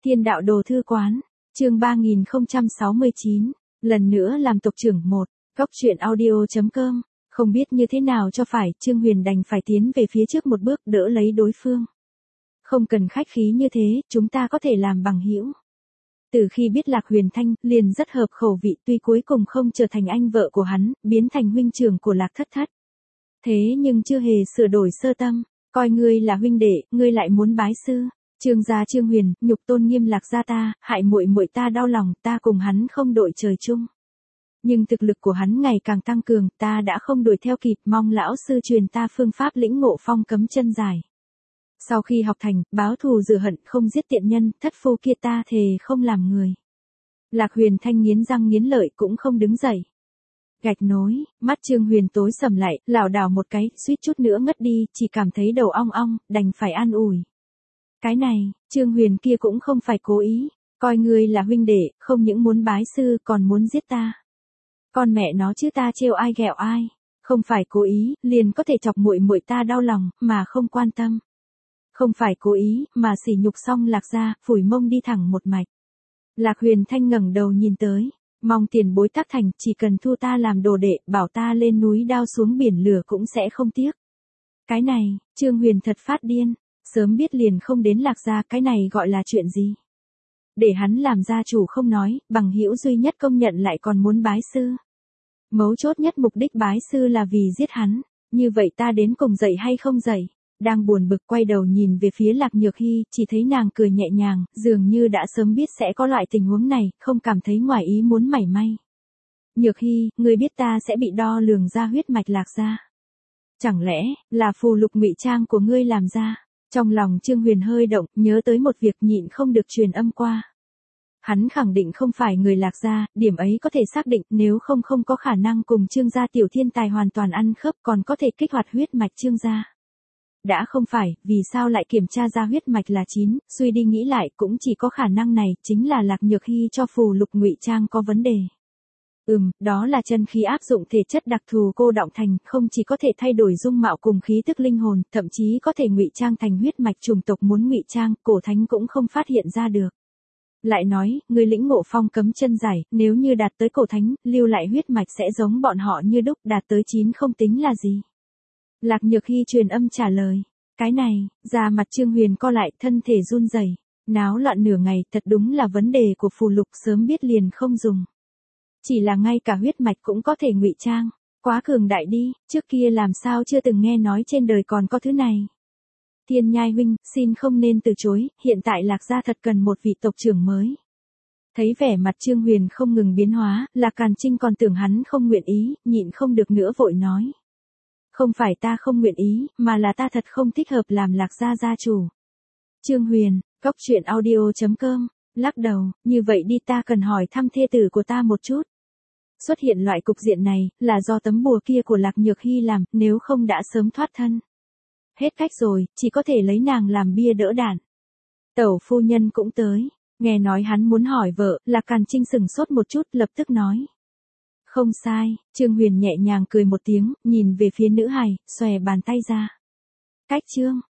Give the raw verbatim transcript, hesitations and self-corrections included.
Thiên đạo đồ thư quán, chương ba nghìn không trăm sáu mươi chín, lần nữa làm tộc trưởng một, góc truyện audio.com, không biết như thế nào cho phải, Trương Huyền đành phải tiến về phía trước một bước đỡ lấy đối phương. Không cần khách khí như thế, chúng ta có thể làm bằng hữu. Từ khi biết Lạc Huyền Thanh, liền rất hợp khẩu vị, tuy cuối cùng không trở thành anh vợ của hắn, biến thành huynh trưởng của Lạc Thất Thất. Thế nhưng chưa hề sửa đổi sơ tâm, coi ngươi là huynh đệ, ngươi lại muốn bái sư. Trương gia Trương Huyền, nhục tôn nghiêm Lạc gia ta, hại muội muội ta đau lòng, ta cùng hắn không đội trời chung. Nhưng thực lực của hắn ngày càng tăng cường, ta đã không đuổi theo kịp, mong lão sư truyền ta phương pháp lĩnh ngộ phong cấm chân giải. Sau khi học thành, báo thù rửa hận, không giết tiện nhân, thất phu kia ta thề không làm người. Lạc Huyền Thanh nghiến răng nghiến lợi cũng không đứng dậy. Gạch nối, mắt Trương Huyền tối sầm lại, lảo đảo một cái, suýt chút nữa ngất đi, chỉ cảm thấy đầu ong ong, đành phải an ủi. Cái này, Trương Huyền kia cũng không phải cố ý, coi ngươi là huynh đệ, không những muốn bái sư còn muốn giết ta. Con mẹ nó chứ ta trêu ai ghẹo ai, không phải cố ý, liền có thể chọc muội muội ta đau lòng, mà không quan tâm. Không phải cố ý, mà sỉ nhục xong Lạc gia, phủi mông đi thẳng một mạch. Lạc Huyền Thanh ngẩng đầu nhìn tới, mong tiền bối tác thành, chỉ cần thu ta làm đồ đệ, bảo ta lên núi đao xuống biển lửa cũng sẽ không tiếc. Cái này, Trương Huyền thật phát điên, sớm biết liền không đến Lạc gia, cái này gọi là chuyện gì? Để hắn làm gia chủ không nói, bằng hữu duy nhất công nhận lại còn muốn bái sư. Mấu chốt nhất mục đích bái sư là vì giết hắn, như vậy ta đến cùng dậy hay không dậy? Đang buồn bực quay đầu nhìn về phía Lạc Nhược Hy, chỉ thấy nàng cười nhẹ nhàng, dường như đã sớm biết sẽ có loại tình huống này, không cảm thấy ngoài ý muốn mảy may. Nhược Hy, ngươi biết ta sẽ bị đo lường ra huyết mạch Lạc gia. Chẳng lẽ, là phù lục ngụy trang của ngươi làm ra? Trong lòng Trương Huyền hơi động, nhớ tới một việc nhịn không được truyền âm qua. Hắn khẳng định không phải người Lạc gia, điểm ấy có thể xác định, nếu không không có khả năng cùng Trương gia tiểu thiên tài hoàn toàn ăn khớp, còn có thể kích hoạt huyết mạch Trương gia. Đã không phải, vì sao lại kiểm tra ra huyết mạch là chín, suy đi nghĩ lại cũng chỉ có khả năng này, chính là Lạc Nhược Hy cho phù lục ngụy trang có vấn đề. Ừm, đó là chân khí áp dụng thể chất đặc thù cô đọng thành, không chỉ có thể thay đổi dung mạo cùng khí tức linh hồn, thậm chí có thể ngụy trang thành huyết mạch chủng tộc muốn ngụy trang, cổ thánh cũng không phát hiện ra được. Lại nói, người lĩnh ngộ phong cấm chân giải, nếu như đạt tới cổ thánh, lưu lại huyết mạch sẽ giống bọn họ như đúc, đạt tới chín không tính là gì. Lạc Nhược Hy truyền âm trả lời, cái này, da mặt Trương Huyền co lại, thân thể run rẩy, náo loạn nửa ngày, thật đúng là vấn đề của phù lục, sớm biết liền không dùng. Chỉ là ngay cả huyết mạch cũng có thể ngụy trang, quá cường đại đi, trước kia làm sao chưa từng nghe nói trên đời còn có thứ này. Thiên Nhai huynh, xin không nên từ chối, hiện tại Lạc gia thật cần một vị tộc trưởng mới. Thấy vẻ mặt Trương Huyền không ngừng biến hóa, Lạc Càn Trinh còn tưởng hắn không nguyện ý, nhịn không được nữa vội nói. Không phải ta không nguyện ý, mà là ta thật không thích hợp làm Lạc gia gia chủ. Trương Huyền, góc truyện audio.com, lắc đầu, như vậy đi, ta cần hỏi thăm thê tử của ta một chút. Xuất hiện loại cục diện này, là do tấm bùa kia của Lạc Nhược Hy làm, nếu không đã sớm thoát thân. Hết cách rồi, chỉ có thể lấy nàng làm bia đỡ đạn. Tẩu phu nhân cũng tới, nghe nói hắn muốn hỏi vợ, Lạc Càn Trinh sừng sốt một chút, lập tức nói. Không sai, Trương Huyền nhẹ nhàng cười một tiếng, nhìn về phía nữ hài, xòe bàn tay ra. Cách Trương,